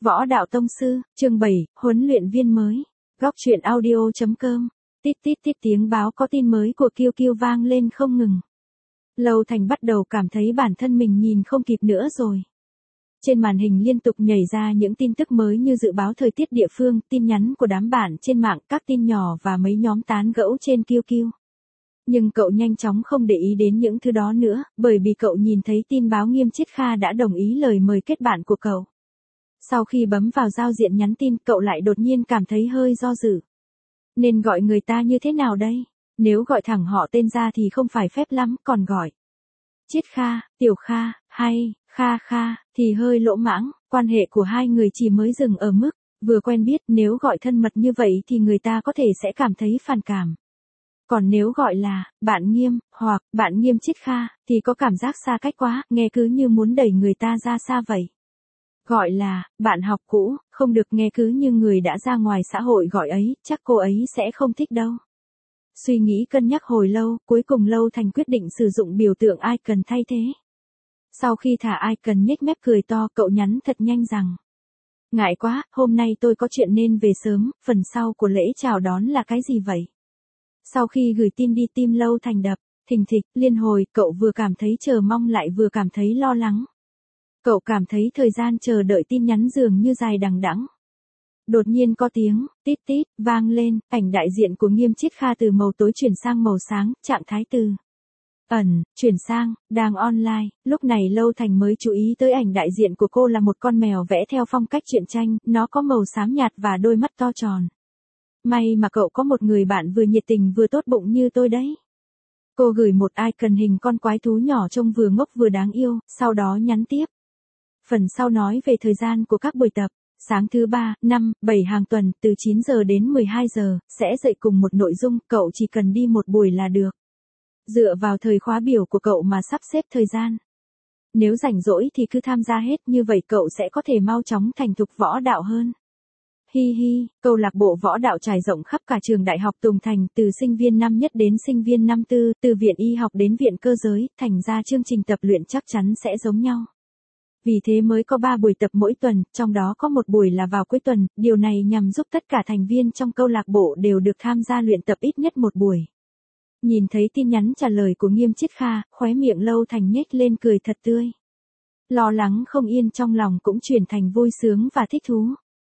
Võ đạo tông sư, chương 7, huấn luyện viên mới. Góc truyện audio.com. Tít tít tít tiếng báo có tin mới của Kiêu Kiêu vang lên không ngừng. Lâu Thành bắt đầu cảm thấy bản thân mình nhìn không kịp nữa rồi. Trên màn hình liên tục nhảy ra những tin tức mới như dự báo thời tiết địa phương, tin nhắn của đám bạn trên mạng, các tin nhỏ và mấy nhóm tán gẫu trên Kiêu Kiêu. Nhưng cậu nhanh chóng không để ý đến những thứ đó nữa, bởi vì cậu nhìn thấy tin báo Nghiêm Chiết Kha đã đồng ý lời mời kết bạn của cậu. Sau khi bấm vào giao diện nhắn tin, cậu lại đột nhiên cảm thấy hơi do dự. Nên gọi người ta như thế nào đây? Nếu gọi thẳng họ tên ra thì không phải phép lắm, còn gọi Chiết Kha, Tiểu Kha, hay Kha Kha thì hơi lỗ mãng, quan hệ của hai người chỉ mới dừng ở mức vừa quen biết, nếu gọi thân mật như vậy thì người ta có thể sẽ cảm thấy phản cảm. Còn nếu gọi là bạn Nghiêm hoặc bạn Nghiêm Chiết Kha thì có cảm giác xa cách quá, nghe cứ như muốn đẩy người ta ra xa vậy. Gọi là bạn học cũ, không được, nghe cứ như người đã ra ngoài xã hội gọi ấy, chắc cô ấy sẽ không thích đâu. Suy nghĩ cân nhắc hồi lâu, cuối cùng Lâu Thành quyết định sử dụng biểu tượng icon thay thế. Sau khi thả icon nhếch mép cười to, cậu nhắn thật nhanh rằng: ngại quá, hôm nay tôi có chuyện nên về sớm, phần sau của lễ chào đón là cái gì vậy? Sau khi gửi tin đi, tim Lâu Thành đập thình thịch liên hồi, cậu vừa cảm thấy chờ mong lại vừa cảm thấy lo lắng. Cậu cảm thấy thời gian chờ đợi tin nhắn dường như dài đằng đẵng. Đột nhiên có tiếng tít tít vang lên, ảnh đại diện của Nghiêm Chiết Kha từ màu tối chuyển sang màu sáng, trạng thái từ ẩn chuyển sang đang online. Lúc này Lâu Thành mới chú ý tới ảnh đại diện của cô là một con mèo vẽ theo phong cách truyện tranh, nó có màu xám nhạt và đôi mắt to tròn. May mà cậu có một người bạn vừa nhiệt tình vừa tốt bụng như tôi đấy. Cô gửi một icon hình con quái thú nhỏ trông vừa ngốc vừa đáng yêu, sau đó nhắn tiếp. Phần sau nói về thời gian của các buổi tập. Sáng thứ 3, 5, 7 hàng tuần, từ 9 giờ đến 12 giờ, sẽ dạy cùng một nội dung, cậu chỉ cần đi một buổi là được. Dựa vào thời khóa biểu của cậu mà sắp xếp thời gian. Nếu rảnh rỗi thì cứ tham gia hết, như vậy cậu sẽ có thể mau chóng thành thục võ đạo hơn. Hi hi, câu lạc bộ võ đạo trải rộng khắp cả trường Đại học Tùng Thành, từ sinh viên năm nhất đến sinh viên năm tư, từ viện y học đến viện cơ giới, thành ra chương trình tập luyện chắc chắn sẽ giống nhau. Vì thế mới có 3 buổi tập mỗi tuần, trong đó có một buổi là vào cuối tuần, điều này nhằm giúp tất cả thành viên trong câu lạc bộ đều được tham gia luyện tập ít nhất một buổi. Nhìn thấy tin nhắn trả lời của Nghiêm Chiết Kha, khóe miệng Lâu Thành nhếch lên cười thật tươi. Lo lắng không yên trong lòng cũng chuyển thành vui sướng và thích thú.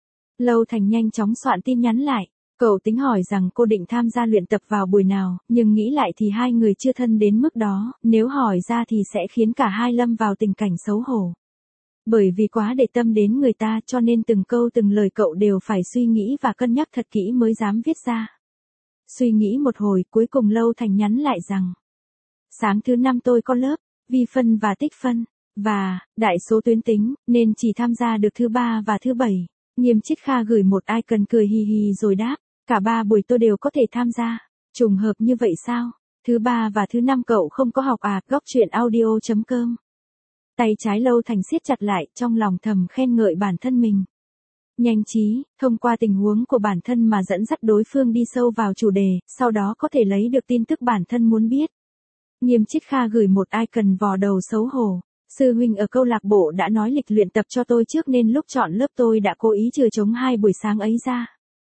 Lâu Thành nhanh chóng soạn tin nhắn lại. Cậu tính hỏi rằng cô định tham gia luyện tập vào buổi nào, nhưng nghĩ lại thì hai người chưa thân đến mức đó, nếu hỏi ra thì sẽ khiến cả hai lâm vào tình cảnh xấu hổ. Bởi vì quá để tâm đến người ta cho nên từng câu từng lời cậu đều phải suy nghĩ và cân nhắc thật kỹ mới dám viết ra. Suy nghĩ một hồi, cuối cùng Lâu Thành nhắn lại rằng: sáng thứ 5 tôi có lớp vi phân và tích phân và đại số tuyến tính, nên chỉ tham gia được thứ 3 và thứ 7. Nghiêm Chiết Kha gửi một icon cười hì hì rồi đáp: cả 3 buổi tôi đều có thể tham gia. Trùng hợp như vậy sao? Thứ 3 và thứ 5 cậu không có học à? Góc truyện audio.com. Tay trái Lâu Thành siết chặt lại, trong lòng thầm khen ngợi bản thân mình. Nhanh trí, thông qua tình huống của bản thân mà dẫn dắt đối phương đi sâu vào chủ đề, sau đó có thể lấy được tin tức bản thân muốn biết. Nghiêm Chiết Kha gửi một icon vò đầu xấu hổ. Sư huynh ở câu lạc bộ đã nói lịch luyện tập cho tôi trước nên lúc chọn lớp tôi đã cố ý chừa trống 2 buổi sáng ấy ra.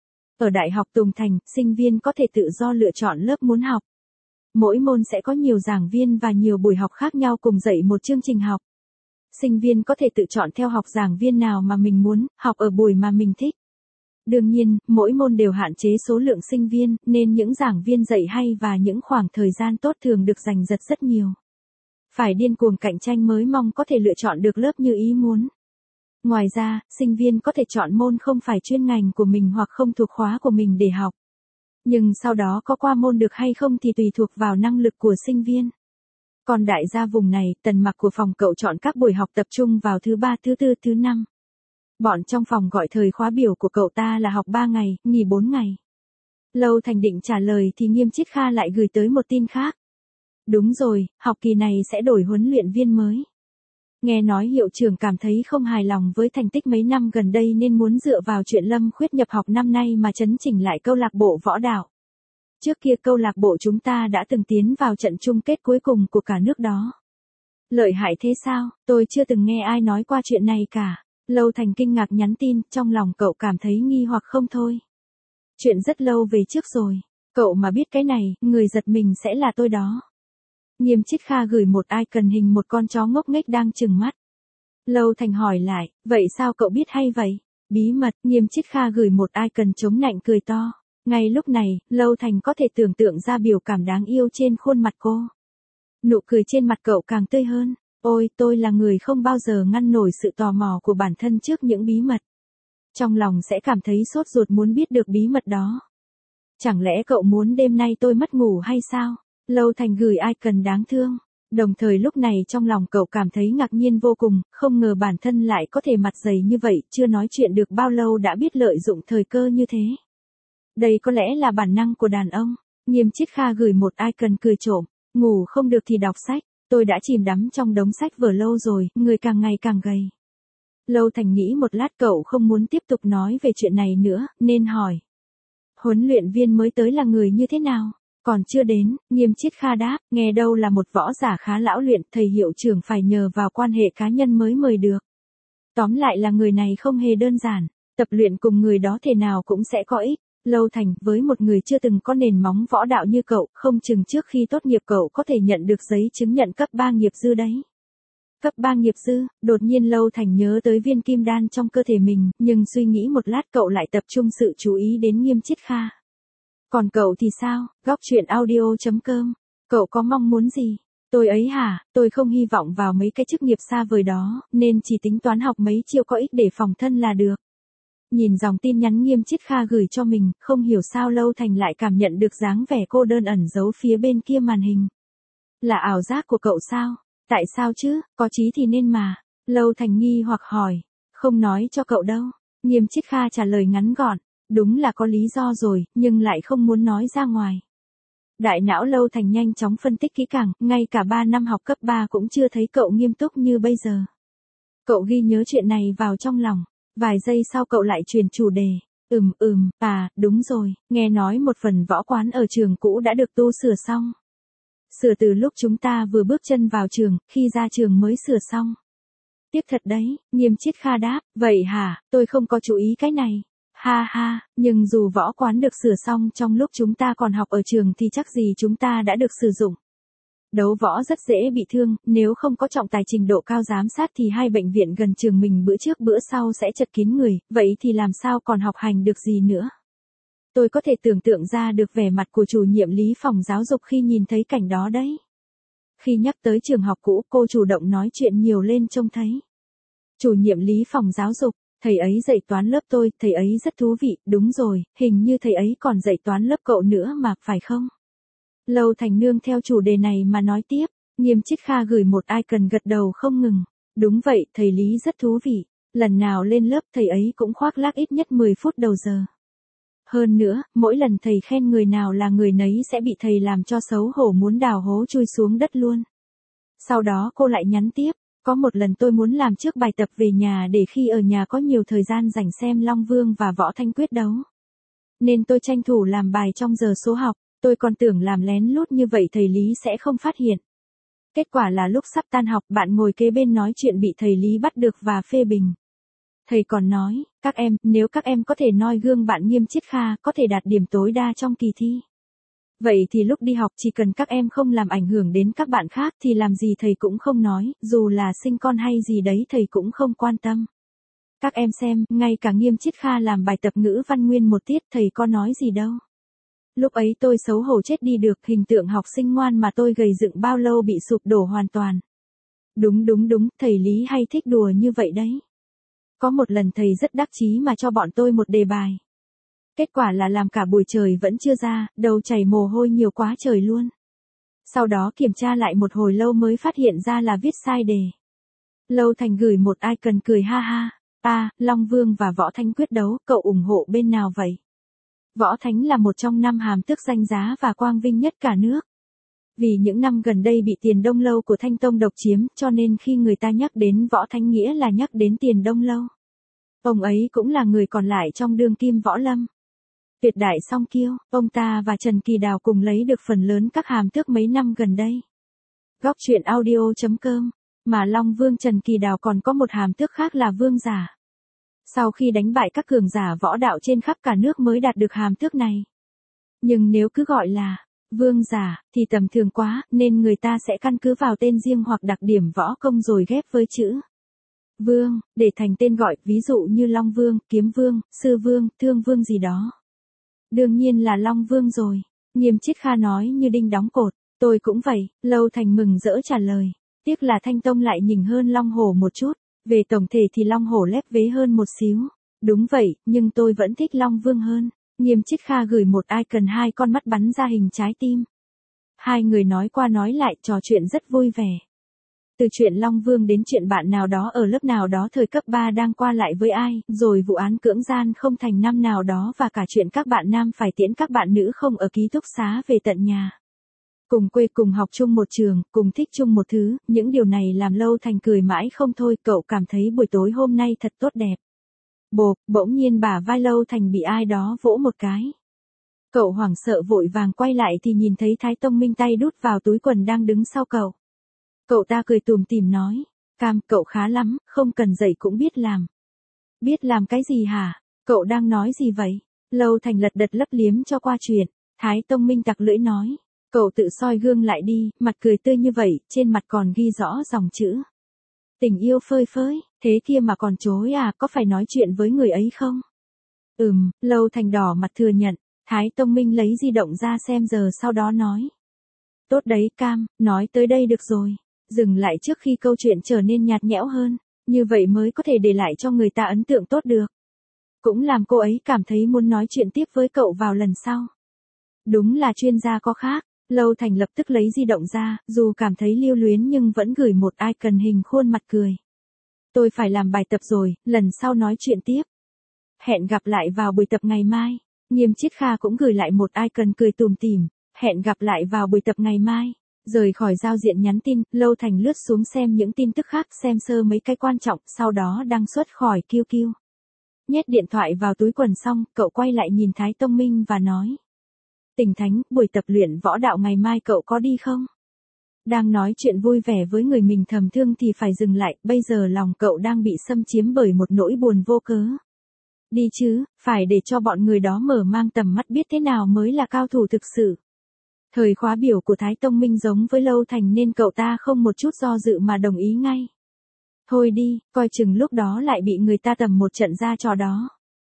Ở Đại học Tùng Thành, sinh viên có thể tự do lựa chọn lớp muốn học. Mỗi môn sẽ có nhiều giảng viên và nhiều buổi học khác nhau cùng dạy một chương trình học. Sinh viên có thể tự chọn theo học giảng viên nào mà mình muốn, học ở buổi mà mình thích. Đương nhiên, mỗi môn đều hạn chế số lượng sinh viên, nên những giảng viên dạy hay và những khoảng thời gian tốt thường được giành giật rất nhiều. Phải điên cuồng cạnh tranh mới mong có thể lựa chọn được lớp như ý muốn. Ngoài ra, sinh viên có thể chọn môn không phải chuyên ngành của mình hoặc không thuộc khóa của mình để học. Nhưng sau đó có qua môn được hay không thì tùy thuộc vào năng lực của sinh viên. Còn đại gia vùng này, Tần Mặc của phòng cậu chọn các buổi học tập trung vào thứ 3, thứ 4, thứ 5. Bọn trong phòng gọi thời khóa biểu của cậu ta là học 3 ngày, nghỉ 4 ngày. Lâu Thành định trả lời thì Nghiêm Chiết Kha lại gửi tới một tin khác. Đúng rồi, học kỳ này sẽ đổi huấn luyện viên mới. Nghe nói hiệu trưởng cảm thấy không hài lòng với thành tích mấy năm gần đây nên muốn dựa vào chuyện Lâm Khuyết nhập học năm nay mà chấn chỉnh lại câu lạc bộ võ đạo. Trước kia câu lạc bộ chúng ta đã từng tiến vào trận chung kết cuối cùng của cả nước đó. Lợi hại thế sao? Tôi chưa từng nghe ai nói qua chuyện này cả. Lâu Thành kinh ngạc nhắn tin, trong lòng cậu cảm thấy nghi hoặc không thôi. Chuyện rất lâu về trước rồi, cậu mà biết cái này, người giật mình sẽ là tôi đó. Nghiêm Chiết Kha gửi một icon hình một con chó ngốc nghếch đang trừng mắt. Lâu Thành hỏi lại, vậy sao cậu biết hay vậy? Bí mật, Nghiêm Chiết Kha gửi một icon chống nạnh cười to. Ngay lúc này, Lâu Thành có thể tưởng tượng ra biểu cảm đáng yêu trên khuôn mặt cô. Nụ cười trên mặt cậu càng tươi hơn. Ôi, tôi là người không bao giờ ngăn nổi sự tò mò của bản thân trước những bí mật. Trong lòng sẽ cảm thấy sốt ruột muốn biết được bí mật đó. Chẳng lẽ cậu muốn đêm nay tôi mất ngủ hay sao? Lâu Thành gửi icon đáng thương. Đồng thời lúc này trong lòng cậu cảm thấy ngạc nhiên vô cùng, không ngờ bản thân lại có thể mặt dày như vậy, chưa nói chuyện được bao lâu đã biết lợi dụng thời cơ như thế. Đây có lẽ là bản năng của đàn ông. Nghiêm Chiết Kha gửi một icon cười trộm, ngủ không được thì đọc sách, tôi đã chìm đắm trong đống sách vở lâu rồi, người càng ngày càng gầy. Lâu Thành nghĩ một lát cậu không muốn tiếp tục nói về chuyện này nữa, nên hỏi. Huấn luyện viên mới tới là người như thế nào? Còn chưa đến, Nghiêm Chiết Kha đáp, nghe đâu là một võ giả khá lão luyện, thầy hiệu trưởng phải nhờ vào quan hệ cá nhân mới mời được. Tóm lại là người này không hề đơn giản, tập luyện cùng người đó thể nào cũng sẽ có ích. Lâu Thành, với một người chưa từng có nền móng võ đạo như cậu, không chừng trước khi tốt nghiệp cậu có thể nhận được giấy chứng nhận cấp 3 nghiệp dư đấy. Cấp 3 nghiệp dư, đột nhiên Lâu Thành nhớ tới viên kim đan trong cơ thể mình, nhưng suy nghĩ một lát cậu lại tập trung sự chú ý đến Nghiêm Chiết Kha. Còn cậu thì sao? Góc chuyện audio.com. Cậu có mong muốn gì? Tôi ấy hả? Tôi không hy vọng vào mấy cái chức nghiệp xa vời đó, nên chỉ tính toán học mấy chiêu có ích để phòng thân là được. Nhìn dòng tin nhắn Nghiêm Chiết Kha gửi cho mình, không hiểu sao Lâu Thành lại cảm nhận được dáng vẻ cô đơn ẩn giấu phía bên kia màn hình. Là ảo giác của cậu sao? Tại sao chứ? Có chí thì nên mà. Lâu Thành nghi hoặc hỏi. Không nói cho cậu đâu. Nghiêm Chiết Kha trả lời ngắn gọn. Đúng là có lý do rồi, nhưng lại không muốn nói ra ngoài. Đại não Lâu Thành nhanh chóng phân tích kỹ càng, ngay cả 3 năm học cấp 3 cũng chưa thấy cậu nghiêm túc như bây giờ. Cậu ghi nhớ chuyện này vào trong lòng. Vài giây sau cậu lại chuyển chủ đề. Đúng rồi, nghe nói một phần võ quán ở trường cũ đã được tu sửa xong. Sửa từ lúc chúng ta vừa bước chân vào trường, khi ra trường mới sửa xong. Tiếc thật đấy, Nghiêm Chiết Kha đáp, vậy hả, tôi không có chú ý cái này. Ha ha, nhưng dù võ quán được sửa xong trong lúc chúng ta còn học ở trường thì chắc gì chúng ta đã được sử dụng. Đấu võ rất dễ bị thương, nếu không có trọng tài trình độ cao giám sát thì hai bệnh viện gần trường mình bữa trước bữa sau sẽ chật kín người, vậy thì làm sao còn học hành được gì nữa. Tôi có thể tưởng tượng ra được vẻ mặt của chủ nhiệm lý phòng giáo dục khi nhìn thấy cảnh đó đấy. Khi nhắc tới trường học cũ, cô chủ động nói chuyện nhiều lên trông thấy. Chủ nhiệm lý phòng giáo dục, thầy ấy dạy toán lớp tôi, thầy ấy rất thú vị, đúng rồi, hình như thầy ấy còn dạy toán lớp cậu nữa mà, phải không? Lâu Thành nương theo chủ đề này mà nói tiếp, Nghiêm Chiết Kha gửi một icon gật đầu không ngừng. Đúng vậy, thầy Lý rất thú vị, lần nào lên lớp thầy ấy cũng khoác lác ít nhất 10 phút đầu giờ. Hơn nữa, mỗi lần thầy khen người nào là người nấy sẽ bị thầy làm cho xấu hổ muốn đào hố chui xuống đất luôn. Sau đó cô lại nhắn tiếp, có một lần tôi muốn làm trước bài tập về nhà để khi ở nhà có nhiều thời gian rảnh xem Long Vương và Võ Thanh Quyết đấu. Nên tôi tranh thủ làm bài trong giờ số học, tôi còn tưởng làm lén lút như vậy thầy Lý sẽ không phát hiện. Kết quả là lúc sắp tan học bạn ngồi kế bên nói chuyện bị thầy Lý bắt được và phê bình. Thầy còn nói, các em, nếu các em có thể noi gương bạn Nghiêm Chiết Kha, có thể đạt điểm tối đa trong kỳ thi. Vậy thì lúc đi học chỉ cần các em không làm ảnh hưởng đến các bạn khác thì làm gì thầy cũng không nói, dù là sinh con hay gì đấy thầy cũng không quan tâm. Các em xem, ngay cả Nghiêm Chiết Kha làm bài tập ngữ văn nguyên một tiết thầy có nói gì đâu. Lúc ấy tôi xấu hổ chết đi được, hình tượng học sinh ngoan mà tôi gầy dựng bao lâu bị sụp đổ hoàn toàn. Đúng, thầy Lý hay thích đùa như vậy đấy. Có một lần thầy rất đắc chí mà cho bọn tôi một đề bài. Kết quả là làm cả buổi trời vẫn chưa ra, đầu chảy mồ hôi nhiều quá trời luôn. Sau đó kiểm tra lại một hồi lâu mới phát hiện ra là viết sai đề. Lâu Thành gửi một icon cười ha ha. Long Vương và Võ Thanh quyết đấu, cậu ủng hộ bên nào vậy? Võ Thánh là một trong 5 hàm tước danh giá và quang vinh nhất cả nước. Vì những năm gần đây bị Tiền Đông Lâu của Thanh Tông độc chiếm, cho nên khi người ta nhắc đến Võ Thánh nghĩa là nhắc đến Tiền Đông Lâu. Ông ấy cũng là người còn lại trong đương kim võ lâm. Tuyệt đại song kiêu, ông ta và Trần Kỳ Đào cùng lấy được phần lớn các hàm tước mấy năm gần đây. Góc chuyện audio.com, mà Long Vương Trần Kỳ Đào còn có một hàm tước khác là vương giả. Sau khi đánh bại các cường giả võ đạo trên khắp cả nước mới đạt được hàm tước này. Nhưng nếu cứ gọi là vương giả thì tầm thường quá, nên người ta sẽ căn cứ vào tên riêng hoặc đặc điểm võ công rồi ghép với chữ vương để thành tên gọi, ví dụ như Long Vương, Kiếm Vương, Sư Vương, Thương Vương gì đó. Đương nhiên là Long Vương rồi. Nghiêm Chiết Kha nói như đinh đóng cột. Tôi cũng vậy, Lâu Thành mừng rỡ trả lời. Tiếc là Thanh Tông lại nhỉnh hơn Long Hổ một chút. Về tổng thể thì Long Hổ lép vế hơn một xíu. Đúng vậy, nhưng tôi vẫn thích Long Vương hơn. Nghiêm Chiết Kha gửi một icon 2 con mắt bắn ra hình trái tim. Hai người nói qua nói lại, trò chuyện rất vui vẻ. Từ chuyện Long Vương đến chuyện bạn nào đó ở lớp nào đó thời cấp 3 đang qua lại với ai, rồi vụ án cưỡng gian không thành năm nào đó và cả chuyện các bạn nam phải tiễn các bạn nữ không ở ký túc xá về tận nhà. Cùng quê, cùng học chung một trường, cùng thích chung một thứ, những điều này làm Lâu Thành cười mãi không thôi. Cậu cảm thấy buổi tối hôm nay thật tốt đẹp. Bộp, bỗng nhiên bả vai Lâu Thành bị ai đó vỗ một cái. Cậu hoảng sợ vội vàng quay lại thì nhìn thấy Thái Tông Minh tay đút vào túi quần đang đứng sau cậu. Cậu ta cười tủm tỉm nói, Cam, cậu khá lắm, không cần dạy cũng biết làm. Biết làm cái gì hả? Cậu đang nói gì vậy? Lâu Thành lật đật lấp liếm cho qua chuyện. Thái Tông Minh tặc lưỡi nói, cậu tự soi gương lại đi, mặt cười tươi như vậy, trên mặt còn ghi rõ dòng chữ. Tình yêu phơi phới, thế kia mà còn chối à, có phải nói chuyện với người ấy không? Lâu Thành đỏ mặt thừa nhận. Thái Tông Minh lấy di động ra xem giờ sau đó nói. Tốt đấy Cam, nói tới đây được rồi. Dừng lại trước khi câu chuyện trở nên nhạt nhẽo hơn. Như vậy mới có thể để lại cho người ta ấn tượng tốt được. Cũng làm cô ấy cảm thấy muốn nói chuyện tiếp với cậu vào lần sau. Đúng là chuyên gia có khác. Lâu Thành lập tức lấy di động ra, dù cảm thấy lưu luyến nhưng vẫn gửi một icon hình khuôn mặt cười. Tôi phải làm bài tập rồi, lần sau nói chuyện tiếp. Hẹn gặp lại vào buổi tập ngày mai. Nghiêm Chiết Kha cũng gửi lại một icon cười tủm tỉm. Hẹn gặp lại vào buổi tập ngày mai. Rời khỏi giao diện nhắn tin, Lâu Thành lướt xuống xem những tin tức khác, xem sơ mấy cái quan trọng, sau đó đăng xuất khỏi QQ. Nhét điện thoại vào túi quần xong, cậu quay lại nhìn Thái Tông Minh và nói. Tình Thánh, buổi tập luyện võ đạo ngày mai cậu có đi không? Đang nói chuyện vui vẻ với người mình thầm thương thì phải dừng lại, bây giờ lòng cậu đang bị xâm chiếm bởi một nỗi buồn vô cớ. Đi chứ, phải để cho bọn người đó mở mang tầm mắt biết thế nào mới là cao thủ thực sự. Thời khóa biểu của Thái Tông Minh giống với Lâu Thành nên cậu ta không một chút do dự mà đồng ý ngay. Thôi đi, coi chừng lúc đó lại bị người ta tầm một trận ra trò đó.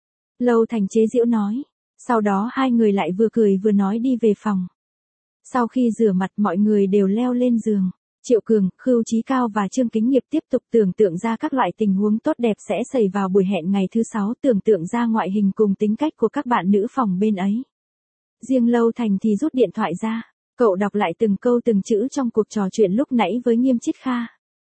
Lâu Thành chế giễu nói. Sau đó hai người lại vừa cười vừa nói đi về phòng. Sau khi rửa mặt mọi người đều leo lên giường. Triệu Cường, Khưu Chí Cao và Trương Kính Nghiệp tiếp tục tưởng tượng ra các loại tình huống tốt đẹp sẽ xảy vào buổi hẹn ngày thứ 6, tưởng tượng ra ngoại hình cùng tính cách của các bạn nữ phòng bên ấy. Riêng Lâu Thành thì rút điện thoại ra. Cậu đọc lại từng câu từng chữ trong cuộc trò chuyện lúc nãy với Nghiêm Chiết Kha.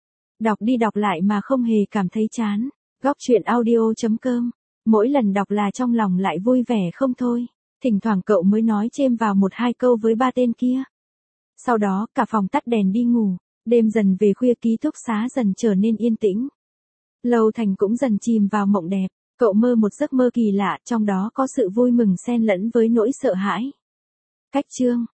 Đọc đi đọc lại mà không hề cảm thấy chán. Góc truyện audio.com. Mỗi lần đọc là trong lòng lại vui vẻ không thôi. Thỉnh thoảng cậu mới nói chêm vào một hai câu với ba tên kia. Sau đó cả phòng tắt đèn đi ngủ. Đêm dần về khuya, ký túc xá dần trở nên yên tĩnh. Lâu Thành cũng dần chìm vào mộng đẹp. Cậu mơ một giấc mơ kỳ lạ, trong đó có sự vui mừng xen lẫn với nỗi sợ hãi. Cách chương